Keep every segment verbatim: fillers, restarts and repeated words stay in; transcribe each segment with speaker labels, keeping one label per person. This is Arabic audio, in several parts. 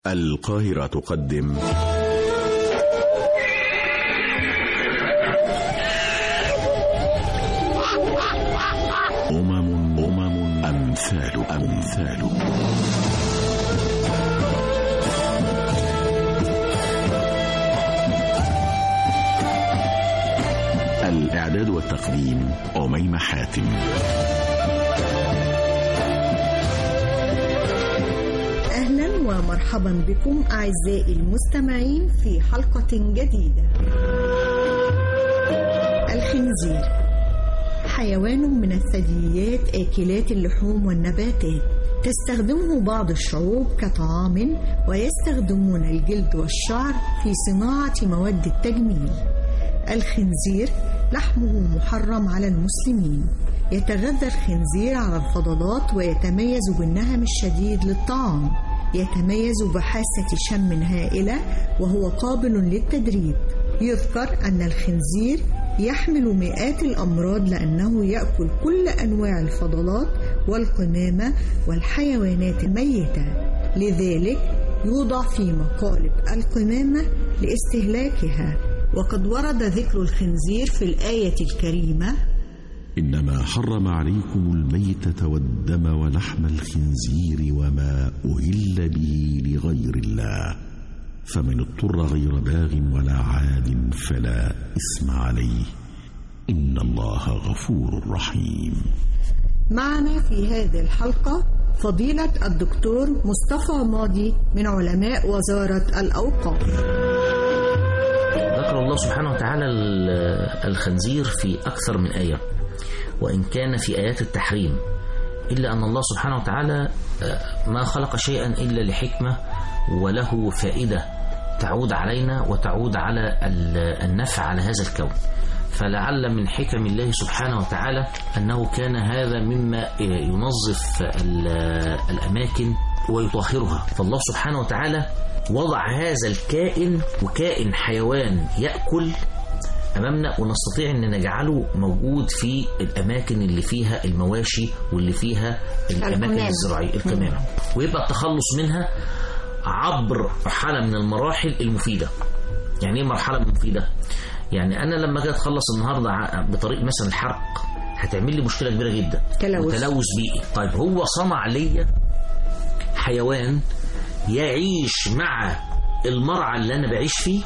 Speaker 1: القاهرة تقدم أمم أمم أمثال أمثال الإعداد والتقديم أميمة حاتم.
Speaker 2: أهلا ومرحبا بكم أعزائي المستمعين في حلقة جديدة. الخنزير حيوان من الثدييات آكلات اللحوم والنباتات، تستخدمه بعض الشعوب كطعام، ويستخدمون الجلد والشعر في صناعة مواد التجميل. الخنزير لحمه محرم على المسلمين. يتغذى الخنزير على الفضلات ويتميز بالنهم الشديد للطعام. يتميز بحاسة شم هائلة وهو قابل للتدريب. يذكر أن الخنزير يحمل مئات الأمراض لأنه يأكل كل أنواع الفضلات والقمامة والحيوانات الميتة، لذلك يوضع في مقالب القمامة لاستهلاكها. وقد ورد ذكر الخنزير في الآية الكريمة:
Speaker 1: إنما حرم عليكم الميتة والدم ولحم الخنزير وما أهل به لغير الله، فمن اضطر غير باغ ولا عاد فلا إثم عليه، إن الله غفور رحيم.
Speaker 2: معنا في هذه الحلقة فضيلة الدكتور مصطفى ماضي من علماء وزارة الأوقاف.
Speaker 3: ذكر الله سبحانه وتعالى الخنزير في أكثر من آية، وإن كان في آيات التحريم، إلا أن الله سبحانه وتعالى ما خلق شيئا إلا لحكمة وله فائدة تعود علينا وتعود على النفع على هذا الكون. فلعل من حكم الله سبحانه وتعالى أنه كان هذا مما ينظف الأماكن ويطهرها. فالله سبحانه وتعالى وضع هذا الكائن وكائن حيوان يأكل أمامنا، ونستطيع أن نجعله موجود في الأماكن اللي فيها المواشي واللي فيها الأماكن الزراعية القمامة، ويبقى التخلص منها عبر مرحلة من المراحل المفيدة. يعني ايه مرحلة مفيدة؟ يعني أنا لما جيت أتخلص النهاردة بطريق مثلا الحرق هتعمل لي مشكلة كبيرة جدا،
Speaker 2: تلوث
Speaker 3: وتلوث بيئي. طيب هو صنع لي حيوان يعيش مع المرعى اللي أنا بعيش فيه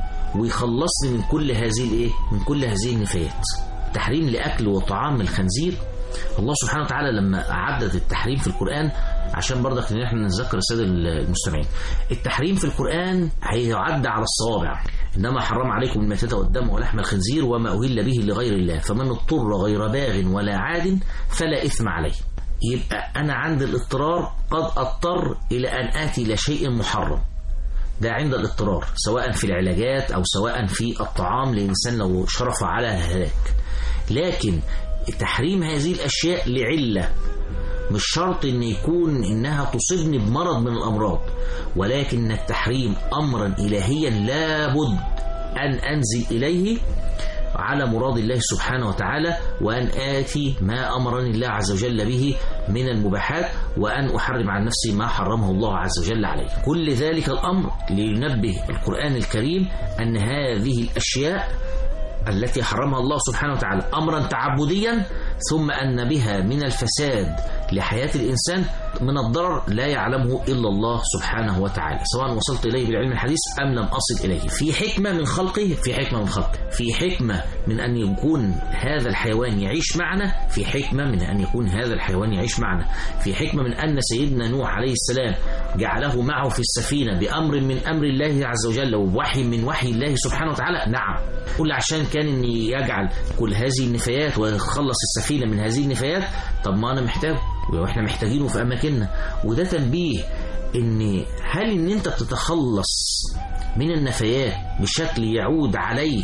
Speaker 3: ويخلصني من كل هذه الايه من كل هذه النفايات. تحريم لأكل وطعام الخنزير، الله سبحانه وتعالى لما عدد التحريم في القرآن، عشان برضك ان احنا نذكر الساده المستمعين، التحريم في القرآن هيعد على الصوابع. انما حرم عليكم الميتة والدم ولحم الخنزير وما أهل به لغير الله، فمن اضطر غير باغ ولا عاد فلا إثم عليه. يبقى انا عند الاضطرار قد اضطر الى ان اتي الى شيء محرم، ده عند الاضطرار، سواء في العلاجات أو سواء في الطعام لإنسان لو شرف على هلاك. لكن تحريم هذه الأشياء لعلة، مش شرط أن يكون إنها تصيبني بمرض من الأمراض، ولكن التحريم أمرا إلهيا لابد أن أنزل إليه على مراد الله سبحانه وتعالى، وأن آتي ما أمرني الله عز وجل به من المباحات، وأن أحرم عن نفسي ما حرمه الله عز وجل عليه. كل ذلك الأمر لينبه القرآن الكريم أن هذه الأشياء التي حرمها الله سبحانه وتعالى أمرا تعبديا، ثم أن بها من الفساد لحياة الإنسان من الضرر لا يعلمه إلا الله سبحانه وتعالى، سواء وصلت إليه بالعلم الحديث أم لم أصل إليه. في حكمة من خلقه في حكمة من خلقه في حكمة من أن يكون هذا الحيوان يعيش معنا، في حكمة من أن يكون هذا الحيوان يعيش معنا في حكمة من أن سيدنا نوح عليه السلام جعله معه في السفينة بأمر من أمر الله عز وجل ووحي من وحي الله سبحانه وتعالى. نعم، كل عشان كان أن يجعل كل هذه النفايات ويخلص السفينة من هذه النفايات. طب ما أنا محتاج وإحنا محتاجينه في أماكننا. وده تنبيه إن هل إن أنت بتتخلص من النفايات بشكل يعود عليك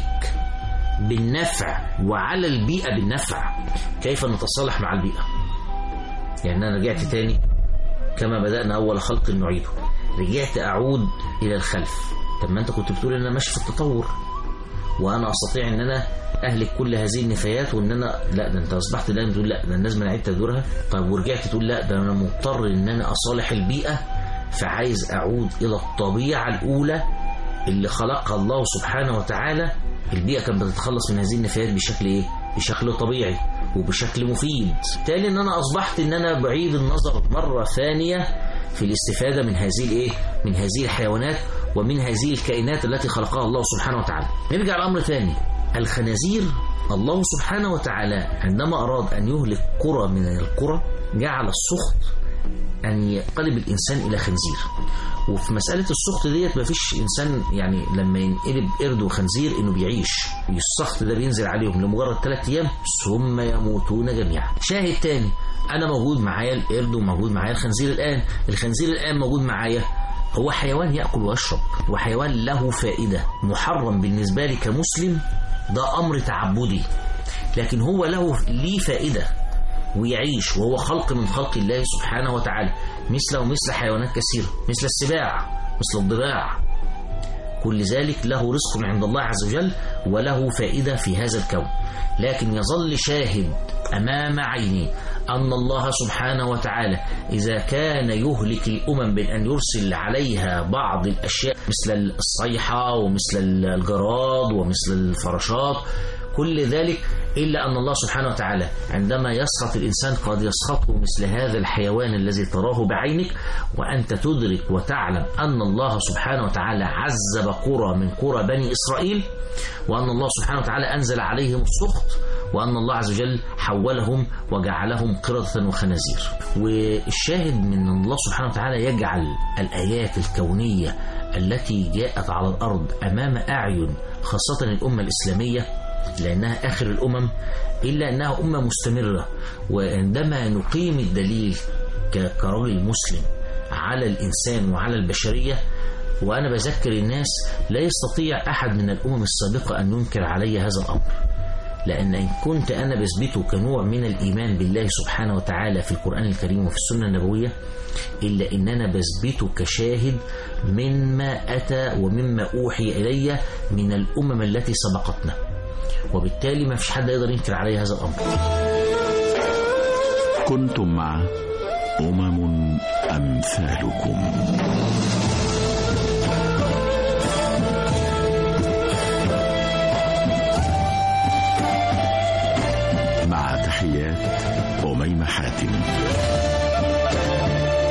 Speaker 3: بالنفع وعلى البيئة بالنفع. كيف نتصالح مع البيئة؟ يعني أنا رجعت تاني كما بدأنا أول خلق نعيده، رجعت أعود إلى الخلف. طب ما أنت كنت بتقول إن أنا ماشي في التطور وأنا أستطيع إن أنا أهلك كل هذه النفايات، وإن أنا لا ده أنت أصبحت الآن تقول لا ده الناس من عيد تدورها. طيب ورجعت تقول لا ده أنا مضطر إن أنا أصالح البيئة فعايز أعود إلى الطبيعة الأولى اللي خلقها الله سبحانه وتعالى. البيئة كانت بتتخلص من هذه النفايات بشكل إيه؟ بشكل طبيعي وبشكل مفيد. بالتالي إن أنا أصبحت إن أنا بعيد النظر مرة ثانية في الاستفادة من هذه الإيه؟ من هذه الحيوانات ومن هذه الكائنات التي خلقها الله سبحانه وتعالى. نرجع لأمر ثاني، الخنازير. الله سبحانه وتعالى عندما أراد أن يهلك قرى من القرى جعل السخط أن يقلب الإنسان إلى خنزير. وفي مسألة السخط ديت مفيش إنسان يعني لما ينقلب قرد وخنزير إنه بيعيش، السخط ده بينزل عليهم لمجرد ثلاث أيام ثم يموتون جميعا. شاهد تاني، أنا موجود معايا القرد وموجود معايا الخنزير الآن، الخنزير الآن موجود معايا، هو حيوان يأكل ويشرب وحيوان له فائدة، محرم بالنسبة لي كمسلم، ده أمر تعبدي، لكن هو له ليه فائدة ويعيش، وهو خلق من خلق الله سبحانه وتعالى، مثله ومثل حيوانات كثيرة، مثل السباع، مثل الضباع، كل ذلك له رزق عند الله عز وجل وله فائدة في هذا الكون. لكن يظل شاهد أمام عيني أن الله سبحانه وتعالى إذا كان يهلك الأمم بأن يرسل عليها بعض الأشياء مثل الصيحة ومثل الجراد ومثل الفراشات، كل ذلك، إلا أن الله سبحانه وتعالى عندما يسخط الإنسان قد يسخطه مثل هذا الحيوان الذي تراه بعينك، وأنت تدرك وتعلم أن الله سبحانه وتعالى عذب قرى من قرى بني إسرائيل، وأن الله سبحانه وتعالى أنزل عليهم السخط، وأن الله عز وجل حولهم وجعلهم قردة وخنازير. والشاهد من أن الله سبحانه وتعالى يجعل الآيات الكونية التي جاءت على الأرض أمام أعين خاصة الأمة الإسلامية، لأنها آخر الأمم، إلا أنها أمة مستمرة. وعندما نقيم الدليل كرجل مسلم على الإنسان وعلى البشرية، وأنا بذكر الناس لا يستطيع أحد من الأمم السابقة أن ينكر علي هذا الأمر، لأن إن كنت أنا بثبته كنوع من الإيمان بالله سبحانه وتعالى في القرآن الكريم وفي السنة النبوية، إلا إن أنا بثبته كشاهد مما أتى ومما أوحي إلي من الأمم التي سبقتنا، وبالتالي ما فيش حد يقدر ينكر علي هذا الأمر.
Speaker 1: كنتم مع أمم أمثالكم. مع تحيات أميمة حاتم.